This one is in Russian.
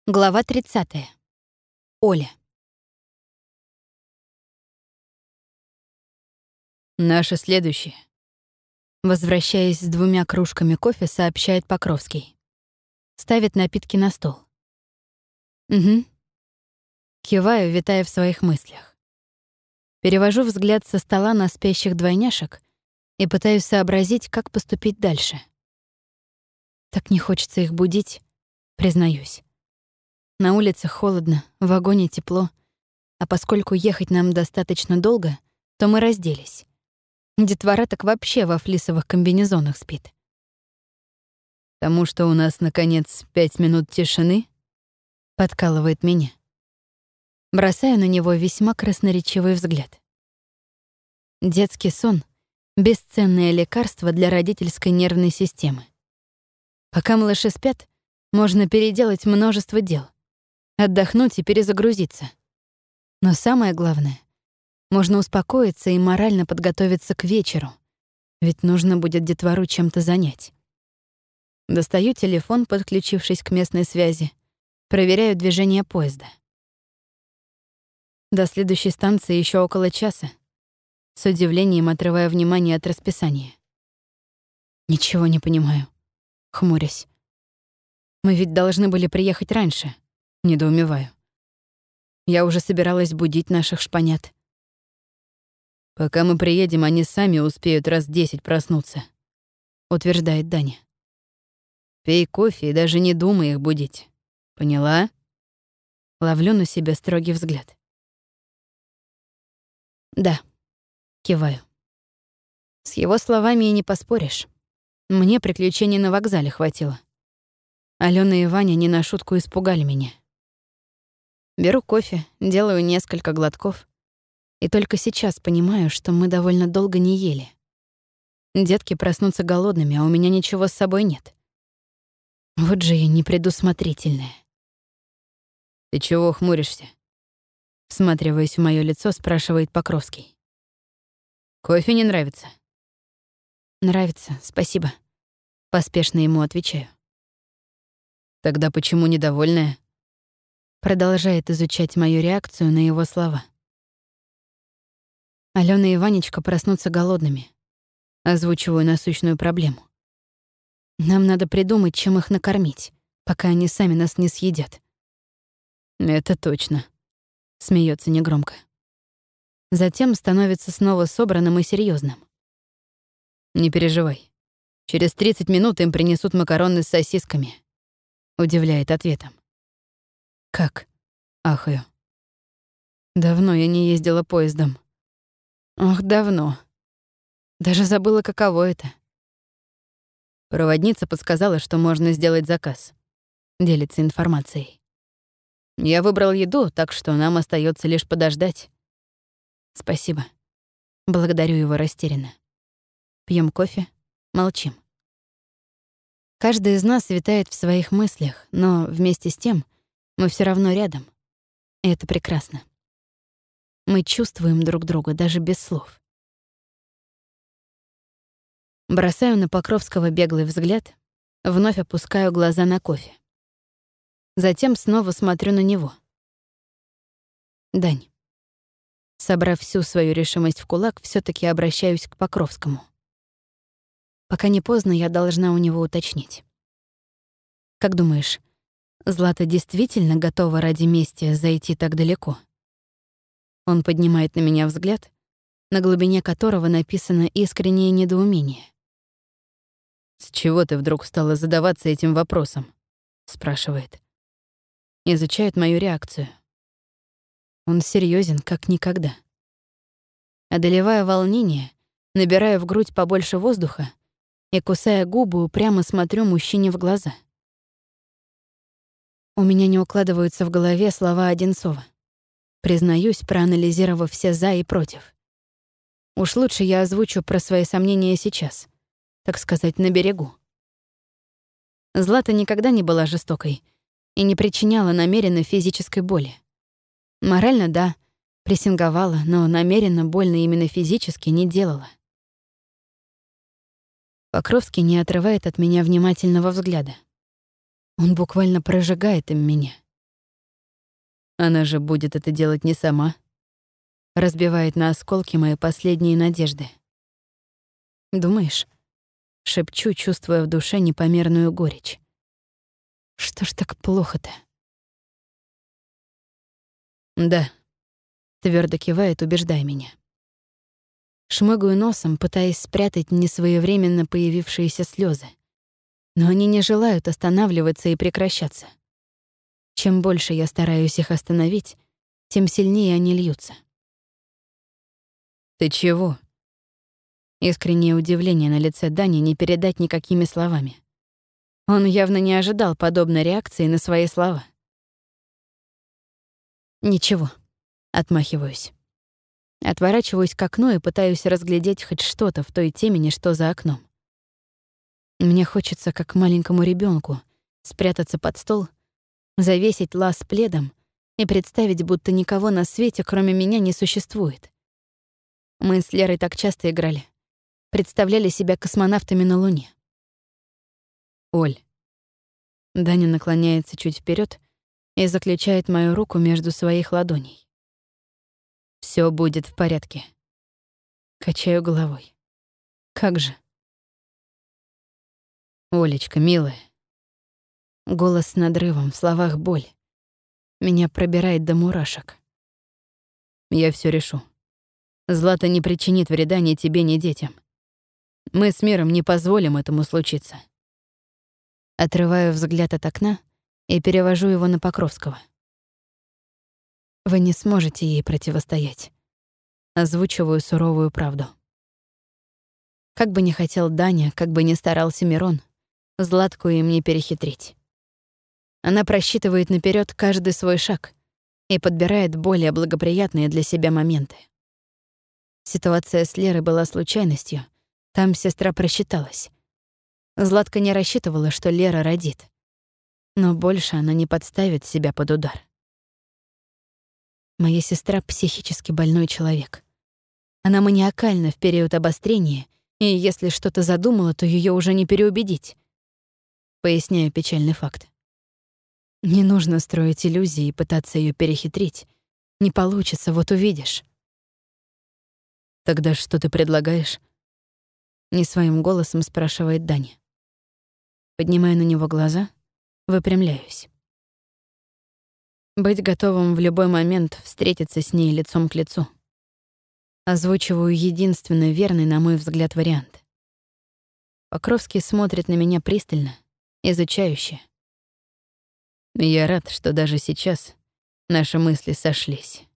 Глава 30. Оля. Наше следующее. Возвращаясь с 2 кружками кофе, сообщает Покровский. Ставит напитки на стол. Угу. Киваю, витая в своих мыслях. Перевожу взгляд со стола на спящих двойняшек и пытаюсь сообразить, как поступить дальше. Так не хочется их будить, признаюсь. На улице холодно, в вагоне тепло, а поскольку ехать нам достаточно долго, то мы разделись. Детвора так вообще во флисовых комбинезонах спит. Потому что у нас, наконец, 5 минут тишины, Подкалывает меня. Бросаю на него весьма красноречивый взгляд. Детский сон — бесценное лекарство для родительской нервной системы. Пока малыши спят, можно переделать множество дел, отдохнуть и перезагрузиться. Но самое главное — можно успокоиться и морально подготовиться к вечеру, ведь нужно будет детвору чем-то занять. Достаю телефон, подключившись к местной связи, проверяю движение поезда. До следующей станции еще около часа. С удивлением отрываю внимание от расписания. Ничего не понимаю. Хмурюсь. Мы ведь должны были приехать раньше. Недоумеваю. Я уже собиралась будить наших шпанят. пока мы приедем, они сами успеют раз 10 проснуться, Утверждает Даня. Пей кофе и даже не думай их будить. Поняла? Ловлю на себя строгий взгляд. Да, киваю. С его словами и не поспоришь. Мне приключений на вокзале хватило. Алёна и Ваня не на шутку испугали меня. Беру кофе, делаю несколько глотков, и только сейчас понимаю, что мы довольно долго не ели. Детки проснутся голодными, а у меня ничего с собой нет. Вот же я непредусмотрительная. Ты чего хмуришься? Всматриваясь в моё лицо, спрашивает Покровский. Кофе не нравится? Нравится, спасибо. Поспешно ему отвечаю. Тогда почему недовольная? Продолжает изучать мою реакцию на его слова. Алёна и Ванечка проснутся голодными. Озвучиваю насущную проблему. Нам надо придумать, чем их накормить, пока они сами нас не съедят. Это точно. Смеется негромко. Затем становится снова собранным и серьезным. Не переживай. Через 30 минут им принесут макароны с сосисками. Удивляет ответом. Как? Ахаю. Давно я не ездила поездом. Ох, давно. Даже забыла, каково это. Проводница подсказала, что можно сделать заказ. Делится информацией. Я выбрал еду, так что нам остается лишь подождать. Спасибо. Благодарю его растерянно. Пьем кофе, молчим. Каждый из нас витает в своих мыслях, но вместе с тем мы все равно рядом. И это прекрасно. Мы чувствуем друг друга даже без слов. Бросаю на Покровского беглый взгляд, вновь опускаю глаза на кофе. Затем снова смотрю на него. Дань. Собрав всю свою решимость в кулак, все таки обращаюсь к Покровскому. Пока не поздно, я должна у него уточнить. Как думаешь, Злата действительно готова ради мести зайти так далеко? Он поднимает на меня взгляд, на глубине которого написано искреннее недоумение. «С чего ты вдруг стала задаваться этим вопросом?» — спрашивает. Изучает мою реакцию. Он серьезен, как никогда. Одолевая волнение, набираю в грудь побольше воздуха и, кусая губы, упрямо смотрю мужчине в глаза. У меня не укладываются в голове слова Одинцова. Признаюсь, проанализировав все «за» и «против». Уж лучше я озвучу про свои сомнения сейчас, так сказать, на берегу. Злата никогда не была жестокой и не причиняла намеренно физической боли. Морально, да, прессинговала, но намеренно больно именно физически не делала. Покровский не отрывает от меня внимательного взгляда. Он буквально прожигает им меня. Она же будет это делать не сама. Разбивает на осколки мои последние надежды. Думаешь? Шепчу, чувствуя в душе непомерную горечь. Что ж так плохо-то? Да. Твердо кивает, убеждая меня. Шмыгаю носом, пытаясь спрятать несвоевременно появившиеся слезы. Но они не желают останавливаться и прекращаться. Чем больше я стараюсь их остановить, тем сильнее они льются. «Ты чего?» Искреннее удивление на лице Дани не передать никакими словами. Он явно не ожидал подобной реакции на свои слова. «Ничего», — отмахиваюсь. Отворачиваюсь к окну и пытаюсь разглядеть хоть что-то в той темени, что за окном. Мне хочется, как маленькому ребенку, спрятаться под стол, завесить лаз пледом и представить, будто никого на свете, кроме меня, не существует. Мы с Лерой так часто играли. Представляли себя космонавтами на Луне. «Оль». Даня наклоняется чуть вперед и заключает мою руку между своих ладоней. Все будет в порядке. Качаю головой. Как же? Олечка, милая. Голос с надрывом, в словах боль. Меня пробирает до мурашек. Я все решу. Злата не причинит вреда ни тебе, ни детям. Мы с миром не позволим этому случиться. Отрываю взгляд от окна и перевожу его на Покровского. Вы не сможете ей противостоять. Озвучиваю суровую правду. Как бы ни хотел Даня, как бы ни старался Мирон, Златку им не перехитрить. Она просчитывает наперед каждый свой шаг и подбирает более благоприятные для себя моменты. Ситуация с Лерой была случайностью, там сестра просчиталась. Златка не рассчитывала, что Лера родит. Но больше она не подставит себя под удар. Моя сестра — психически больной человек. Она маниакальна в период обострения, и если что-то задумала, то ее уже не переубедить. Поясняю печальный факт. Не нужно строить иллюзии и пытаться ее перехитрить. Не получится, вот увидишь. Тогда что ты предлагаешь? Не своим голосом спрашивает Даня. Поднимаю на него глаза, выпрямляюсь. Быть готовым в любой момент встретиться с ней лицом к лицу. Озвучиваю единственно верный, на мой взгляд, вариант. Покровский смотрит на меня пристально, изучающе. Я рад, что даже сейчас наши мысли сошлись.